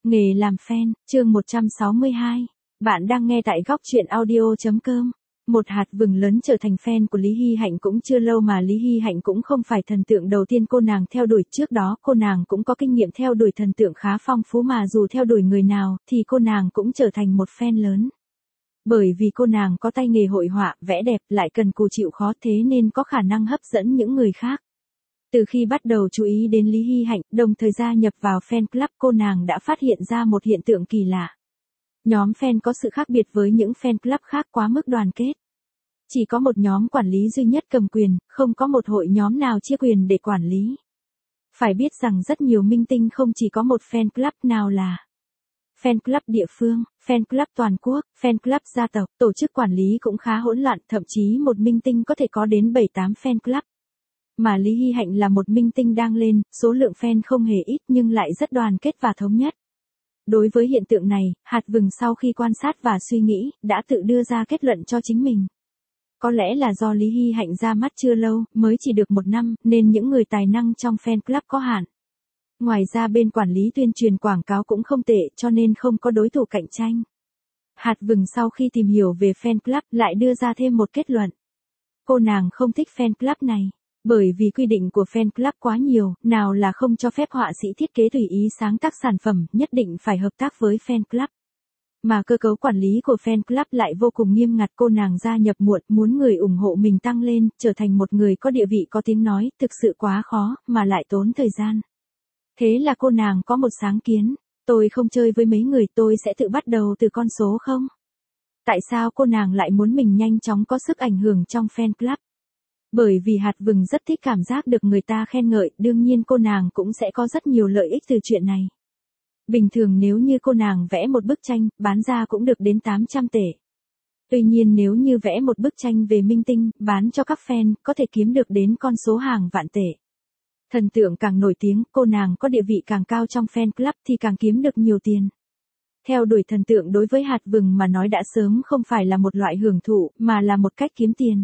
Nghề làm fan, chương 162. Bạn đang nghe tại góc truyện audio.com. Một hạt vừng lớn trở thành fan của Lý Hy Hạnh cũng chưa lâu mà Lý Hy Hạnh cũng không phải thần tượng đầu tiên cô nàng theo đuổi, trước đó cô nàng cũng có kinh nghiệm theo đuổi thần tượng khá phong phú mà dù theo đuổi người nào thì cô nàng cũng trở thành một fan lớn. Bởi vì cô nàng có tay nghề hội họa, vẽ đẹp lại cần cù chịu khó thế nên có khả năng hấp dẫn những người khác. Từ khi bắt đầu chú ý đến Lý Hy Hạnh, đồng thời gia nhập vào fan club, cô nàng đã phát hiện ra một hiện tượng kỳ lạ. Nhóm fan có sự khác biệt với những fan club khác quá mức đoàn kết. Chỉ có một nhóm quản lý duy nhất cầm quyền, không có một hội nhóm nào chia quyền để quản lý. Phải biết rằng rất nhiều minh tinh không chỉ có một fan club, nào là fan club địa phương, fan club toàn quốc, fan club gia tộc, tổ chức quản lý cũng khá hỗn loạn, thậm chí một minh tinh có thể có đến 7-8 fan club. Mà Lý Hy Hạnh là một minh tinh đang lên, số lượng fan không hề ít nhưng lại rất đoàn kết và thống nhất. Đối với hiện tượng này, hạt vừng sau khi quan sát và suy nghĩ, đã tự đưa ra kết luận cho chính mình. Có lẽ là do Lý Hy Hạnh ra mắt chưa lâu, mới chỉ được 1 năm, nên những người tài năng trong fan club có hạn. Ngoài ra bên quản lý tuyên truyền quảng cáo cũng không tệ cho nên không có đối thủ cạnh tranh. Hạt vừng sau khi tìm hiểu về fan club lại đưa ra thêm một kết luận. Cô nàng không thích fan club này. Bởi vì quy định của fan club quá nhiều, nào là không cho phép họa sĩ thiết kế tùy ý sáng tác sản phẩm, nhất định phải hợp tác với fan club. Mà cơ cấu quản lý của fan club lại vô cùng nghiêm ngặt, cô nàng gia nhập muộn, muốn người ủng hộ mình tăng lên, trở thành một người có địa vị có tiếng nói, thực sự quá khó, mà lại tốn thời gian. Thế là cô nàng có một sáng kiến, tôi không chơi với mấy người, tôi sẽ tự bắt đầu từ con số không. Tại sao cô nàng lại muốn mình nhanh chóng có sức ảnh hưởng trong fan club? Bởi vì hạt vừng rất thích cảm giác được người ta khen ngợi, đương nhiên cô nàng cũng sẽ có rất nhiều lợi ích từ chuyện này. Bình thường nếu như cô nàng vẽ một bức tranh, bán ra cũng được đến 800 tệ. Tuy nhiên nếu như vẽ một bức tranh về minh tinh, bán cho các fan, có thể kiếm được đến con số hàng vạn tệ. Thần tượng càng nổi tiếng, cô nàng có địa vị càng cao trong fan club thì càng kiếm được nhiều tiền. Theo đuổi thần tượng đối với hạt vừng mà nói đã sớm không phải là một loại hưởng thụ, mà là một cách kiếm tiền.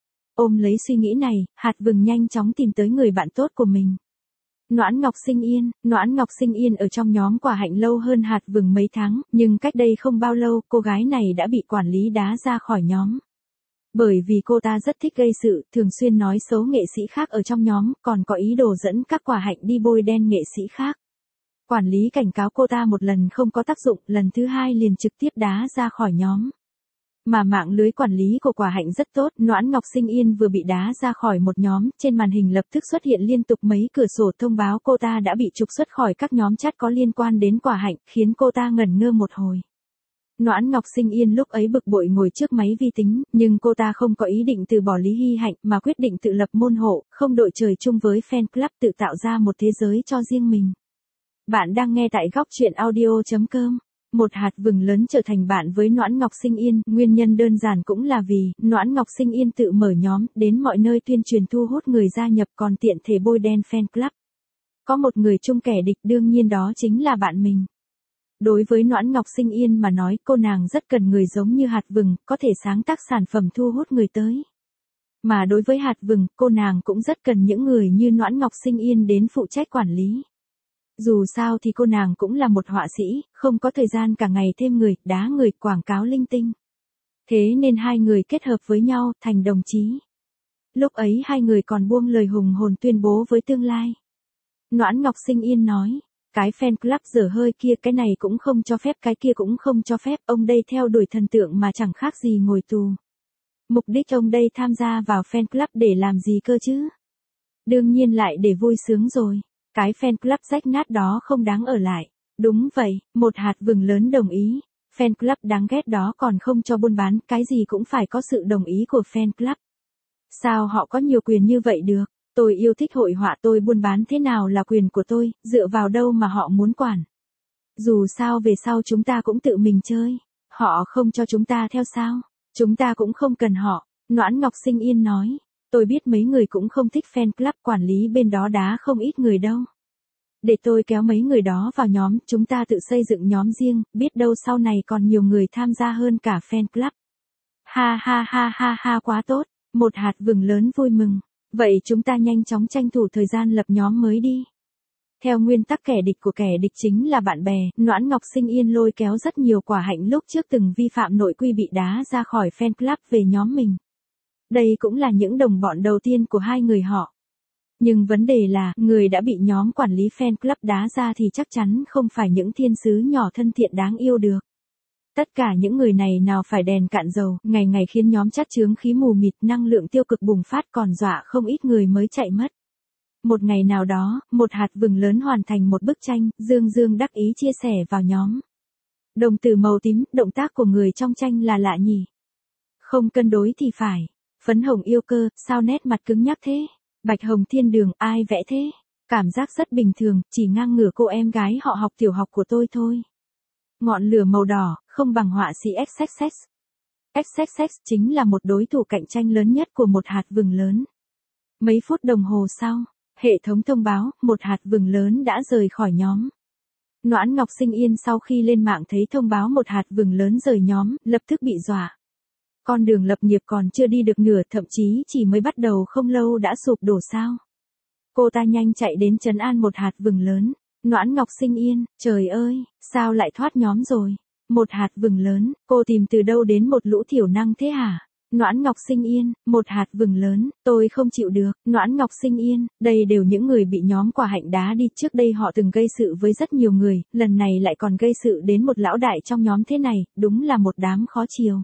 Ôm lấy suy nghĩ này, hạt vừng nhanh chóng tìm tới người bạn tốt của mình. Noãn Ngọc Sinh Yên. Noãn Ngọc Sinh Yên ở trong nhóm Quả Hạnh lâu hơn hạt vừng mấy tháng, nhưng cách đây không bao lâu, cô gái này đã bị quản lý đá ra khỏi nhóm. Bởi vì cô ta rất thích gây sự, thường xuyên nói xấu nghệ sĩ khác ở trong nhóm, còn có ý đồ dẫn các Quả Hạnh đi bôi đen nghệ sĩ khác. Quản lý cảnh cáo cô ta một lần không có tác dụng, lần thứ 2 liền trực tiếp đá ra khỏi nhóm. Mà mạng lưới quản lý của Quả Hạnh rất tốt, Noãn Ngọc Sinh Yên vừa bị đá ra khỏi một nhóm, trên màn hình lập tức xuất hiện liên tục mấy cửa sổ thông báo cô ta đã bị trục xuất khỏi các nhóm chat có liên quan đến Quả Hạnh, khiến cô ta ngẩn ngơ một hồi. Noãn Ngọc Sinh Yên lúc ấy bực bội ngồi trước máy vi tính, nhưng cô ta không có ý định từ bỏ Lý Hy Hạnh mà quyết định tự lập môn hộ, không đội trời chung với fan club, tự tạo ra một thế giới cho riêng mình. Bạn đang nghe tại góc truyện audio.com. Một hạt vừng lớn trở thành bạn với Noãn Ngọc Sinh Yên, nguyên nhân đơn giản cũng là vì Noãn Ngọc Sinh Yên tự mở nhóm, đến mọi nơi tuyên truyền thu hút người gia nhập còn tiện thể bôi đen fan club. Có một người chung kẻ địch, đương nhiên đó chính là bạn mình. Đối với Noãn Ngọc Sinh Yên mà nói, cô nàng rất cần người giống như hạt vừng, có thể sáng tác sản phẩm thu hút người tới. Mà đối với hạt vừng, cô nàng cũng rất cần những người như Noãn Ngọc Sinh Yên đến phụ trách quản lý. Dù sao thì cô nàng cũng là một họa sĩ, không có thời gian cả ngày thêm người, đá người, quảng cáo linh tinh. Thế nên hai người kết hợp với nhau, thành đồng chí. Lúc ấy hai người còn buông lời hùng hồn tuyên bố với tương lai. Noãn Ngọc Sinh Yên nói, cái fan club dở hơi kia, cái này cũng không cho phép, cái kia cũng không cho phép, ông đây theo đuổi thần tượng mà chẳng khác gì ngồi tù. Mục đích ông đây tham gia vào fan club để làm gì cơ chứ? Đương nhiên lại để vui sướng rồi. Cái fan club rách nát đó không đáng ở lại. Đúng vậy, một hạt vừng lớn đồng ý. Fan club đáng ghét đó còn không cho buôn bán, cái gì cũng phải có sự đồng ý của fan club. Sao họ có nhiều quyền như vậy được? Tôi yêu thích hội họa, tôi buôn bán thế nào là quyền của tôi, dựa vào đâu mà họ muốn quản? Dù sao về sau chúng ta cũng tự mình chơi. Họ không cho chúng ta theo sao? Chúng ta cũng không cần họ. Noãn Ngọc Sinh Yên nói. Tôi biết mấy người cũng không thích fan club, quản lý bên đó đá không ít người đâu. Để tôi kéo mấy người đó vào nhóm, chúng ta tự xây dựng nhóm riêng, biết đâu sau này còn nhiều người tham gia hơn cả fan club. Ha ha ha ha ha, quá tốt, một hạt vừng lớn vui mừng. Vậy chúng ta nhanh chóng tranh thủ thời gian lập nhóm mới đi. Theo nguyên tắc kẻ địch của kẻ địch chính là bạn bè, Noãn Ngọc Sinh Yên lôi kéo rất nhiều quả hạnh lúc trước từng vi phạm nội quy bị đá ra khỏi fan club về nhóm mình. Đây cũng là những đồng bọn đầu tiên của hai người họ. Nhưng vấn đề là, người đã bị nhóm quản lý fan club đá ra thì chắc chắn không phải những thiên sứ nhỏ thân thiện đáng yêu được. Tất cả những người này nào phải đèn cạn dầu, ngày ngày khiến nhóm chát chướng khí mù mịt, năng lượng tiêu cực bùng phát còn dọa không ít người mới chạy mất. Một ngày nào đó, một hạt vừng lớn hoàn thành một bức tranh, dương dương đắc ý chia sẻ vào nhóm. Đồng tử màu tím, động tác của người trong tranh là lạ nhỉ. Không cân đối thì phải. Phấn hồng yêu cơ, sao nét mặt cứng nhắc thế? Bạch hồng thiên đường, ai vẽ thế? Cảm giác rất bình thường, chỉ ngang ngửa cô em gái họ học tiểu học của tôi thôi. Ngọn lửa màu đỏ, không bằng họa sĩ XXX. XXX chính là một đối thủ cạnh tranh lớn nhất của một hạt vừng lớn. Mấy phút đồng hồ sau, hệ thống thông báo, một hạt vừng lớn đã rời khỏi nhóm. Noãn Ngọc Sinh Yên sau khi lên mạng thấy thông báo một hạt vừng lớn rời nhóm, lập tức bị dọa. Con đường lập nghiệp còn chưa đi được nửa, thậm chí chỉ mới bắt đầu không lâu đã sụp đổ sao. Cô ta nhanh chạy đến trấn an một hạt vừng lớn. Noãn Ngọc Sinh Yên, trời ơi, sao lại thoát nhóm rồi? Một hạt vừng lớn, cô tìm từ đâu đến một lũ thiểu năng thế hả? Noãn Ngọc Sinh Yên, một hạt vừng lớn, tôi không chịu được. Noãn Ngọc Sinh Yên, đây đều những người bị nhóm quả hạnh đá đi, trước đây họ từng gây sự với rất nhiều người, lần này lại còn gây sự đến một lão đại trong nhóm thế này, đúng là một đám khó chiều.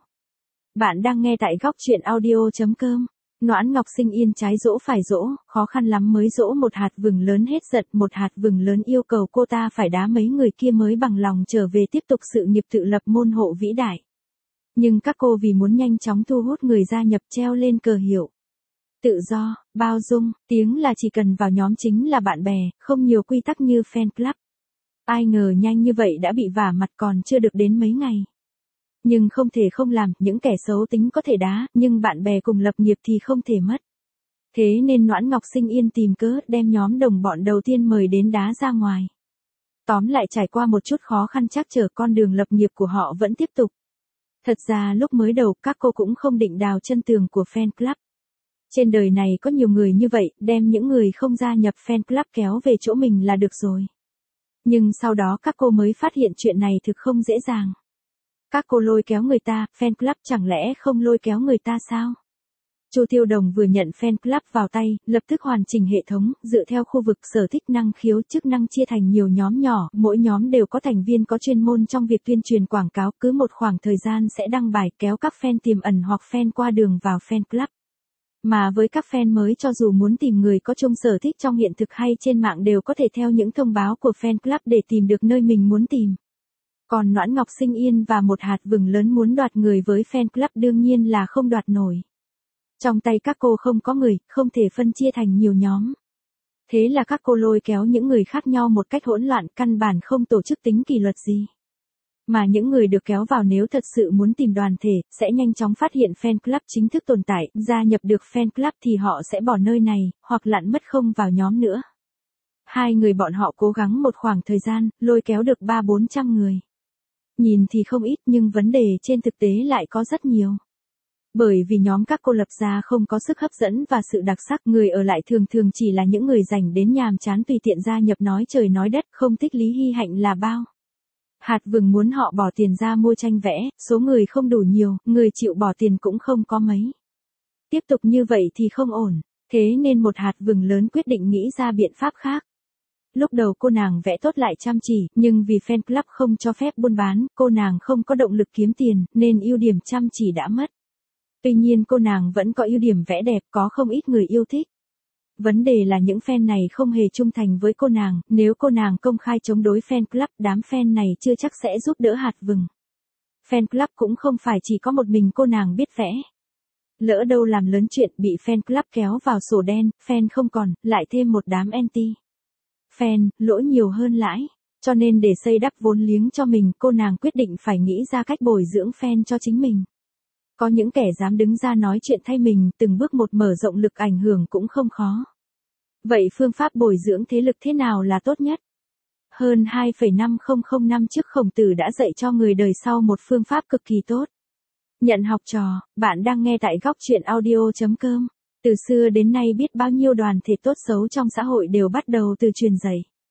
Bạn đang nghe tại góc truyện audio.com. Noãn Ngọc Sinh Yên trái dỗ phải dỗ, khó khăn lắm mới dỗ một hạt vừng lớn hết giận, một hạt vừng lớn yêu cầu cô ta phải đá mấy người kia mới bằng lòng trở về tiếp tục sự nghiệp tự lập môn hộ vĩ đại. Nhưng các cô vì muốn nhanh chóng thu hút người gia nhập treo lên cờ hiệu tự do, bao dung, tiếng là chỉ cần vào nhóm chính là bạn bè, không nhiều quy tắc như fan club. Ai ngờ nhanh như vậy đã bị vả mặt còn chưa được đến mấy ngày. Nhưng không thể không làm, những kẻ xấu tính có thể đá, nhưng bạn bè cùng lập nghiệp thì không thể mất. Thế nên Noãn Ngọc Sinh Yên tìm cớ đem nhóm đồng bọn đầu tiên mời đến đá ra ngoài. Tóm lại trải qua một chút khó khăn trắc trở, con đường lập nghiệp của họ vẫn tiếp tục. Thật ra lúc mới đầu các cô cũng không định đào chân tường của fan club. Trên đời này có nhiều người như vậy, đem những người không gia nhập fan club kéo về chỗ mình là được rồi. Nhưng sau đó các cô mới phát hiện chuyện này thực không dễ dàng. Các cô lôi kéo người ta, fan club chẳng lẽ không lôi kéo người ta sao? Chu Tiêu Đồng vừa nhận fan club vào tay, lập tức hoàn chỉnh hệ thống, dựa theo khu vực sở thích năng khiếu chức năng chia thành nhiều nhóm nhỏ, mỗi nhóm đều có thành viên có chuyên môn trong việc tuyên truyền quảng cáo, cứ một khoảng thời gian sẽ đăng bài kéo các fan tiềm ẩn hoặc fan qua đường vào fan club. Mà với các fan mới cho dù muốn tìm người có chung sở thích trong hiện thực hay trên mạng đều có thể theo những thông báo của fan club để tìm được nơi mình muốn tìm. Còn Noãn Ngọc Sinh Yên và một hạt vừng lớn muốn đoạt người với fan club đương nhiên là không đoạt nổi. Trong tay các cô không có người, không thể phân chia thành nhiều nhóm. Thế là các cô lôi kéo những người khác nhau một cách hỗn loạn, căn bản không tổ chức tính kỷ luật gì. Mà những người được kéo vào nếu thật sự muốn tìm đoàn thể, sẽ nhanh chóng phát hiện fan club chính thức tồn tại, gia nhập được fan club thì họ sẽ bỏ nơi này, hoặc lặn mất không vào nhóm nữa. Hai người bọn họ cố gắng một khoảng thời gian, lôi kéo được 300-400 người. Nhìn thì không ít nhưng vấn đề trên thực tế lại có rất nhiều. Bởi vì nhóm các cô lập ra không có sức hấp dẫn và sự đặc sắc, người ở lại thường thường chỉ là những người dành đến nhàm chán tùy tiện gia nhập nói trời nói đất, không thích Lý Hy Hạnh là bao. Hạt vừng muốn họ bỏ tiền ra mua tranh vẽ, số người không đủ nhiều, người chịu bỏ tiền cũng không có mấy. Tiếp tục như vậy thì không ổn, thế nên một hạt vừng lớn quyết định nghĩ ra biện pháp khác. Lúc đầu cô nàng vẽ tốt lại chăm chỉ, nhưng vì fan club không cho phép buôn bán, cô nàng không có động lực kiếm tiền, nên ưu điểm chăm chỉ đã mất. Tuy nhiên cô nàng vẫn có ưu điểm vẽ đẹp, có không ít người yêu thích. Vấn đề là những fan này không hề trung thành với cô nàng, nếu cô nàng công khai chống đối fan club, đám fan này chưa chắc sẽ giúp đỡ hạt vừng. Fan club cũng không phải chỉ có một mình cô nàng biết vẽ. Lỡ đâu làm lớn chuyện bị fan club kéo vào sổ đen, fan không còn, lại thêm một đám anti. Fan, lỗi nhiều hơn lãi. Cho nên để xây đắp vốn liếng cho mình, cô nàng quyết định phải nghĩ ra cách bồi dưỡng fan cho chính mình. Có những kẻ dám đứng ra nói chuyện thay mình, từng bước một mở rộng lực ảnh hưởng cũng không khó. Vậy phương pháp bồi dưỡng thế lực thế nào là tốt nhất? Hơn 2,5000 năm trước Khổng Tử đã dạy cho người đời sau một phương pháp cực kỳ tốt. Nhận học trò, bạn đang nghe tại góc truyện audio.com. Từ xưa đến nay biết bao nhiêu đoàn thể tốt xấu trong xã hội đều bắt đầu từ truyền dạy.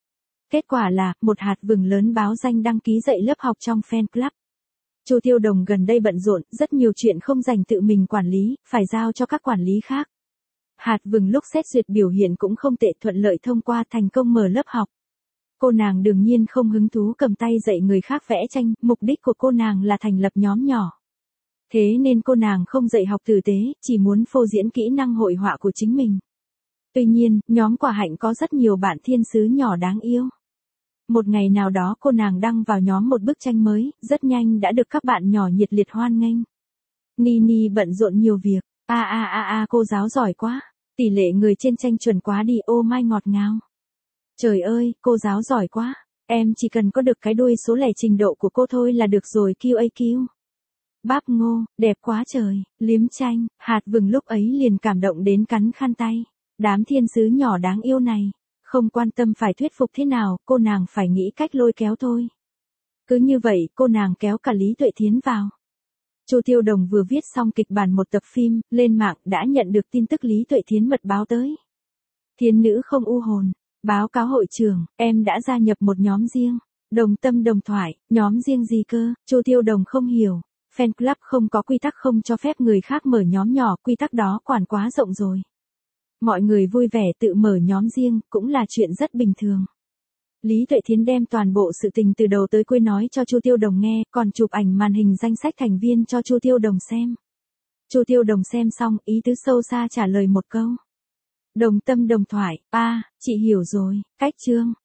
Kết quả là, một hạt vừng lớn báo danh đăng ký dạy lớp học trong fan club. Chu Tiêu Đồng gần đây bận rộn, rất nhiều chuyện không dành tự mình quản lý, phải giao cho các quản lý khác. Hạt vừng lúc xét duyệt biểu hiện cũng không tệ, thuận lợi thông qua, thành công mở lớp học. Cô nàng đương nhiên không hứng thú cầm tay dạy người khác vẽ tranh, mục đích của cô nàng là thành lập nhóm nhỏ. Thế nên cô nàng không dạy học tử tế, chỉ muốn phô diễn kỹ năng hội họa của chính mình. Tuy nhiên, nhóm Quả Hạnh có rất nhiều bạn thiên sứ nhỏ đáng yêu. Một ngày nào đó cô nàng đăng vào nhóm một bức tranh mới, rất nhanh đã được các bạn nhỏ nhiệt liệt hoan nghênh. Nini bận rộn nhiều việc. Cô giáo giỏi quá. Tỷ lệ người trên tranh chuẩn quá đi, ô mai ngọt ngào. Trời ơi, cô giáo giỏi quá. Em chỉ cần có được cái đuôi số lẻ trình độ của cô thôi là được rồi, QAQ. Báp ngô, đẹp quá trời, liếm tranh, hạt vừng lúc ấy liền cảm động đến cắn khăn tay. Đám thiên sứ nhỏ đáng yêu này, không quan tâm phải thuyết phục thế nào, cô nàng phải nghĩ cách lôi kéo thôi. Cứ như vậy, cô nàng kéo cả Lý Tuệ Thiến vào. Chu Tiêu Đồng vừa viết xong kịch bản một tập phim, lên mạng đã nhận được tin tức Lý Tuệ Thiến mật báo tới. Thiến nữ không u hồn, báo cáo hội trưởng, em đã gia nhập một nhóm riêng. Đồng tâm đồng thoại, nhóm riêng gì cơ? Chu Tiêu Đồng không hiểu. Fan club không có quy tắc không cho phép người khác mở nhóm nhỏ, quy tắc đó quản quá rộng rồi. Mọi người vui vẻ tự mở nhóm riêng, cũng là chuyện rất bình thường. Lý Tuệ Thiến đem toàn bộ sự tình từ đầu tới cuối nói cho Chu Tiêu Đồng nghe, còn chụp ảnh màn hình danh sách thành viên cho Chu Tiêu Đồng xem. Chu Tiêu Đồng xem xong, ý tứ sâu xa trả lời một câu. Đồng tâm đồng thoại, chị hiểu rồi, cách chương.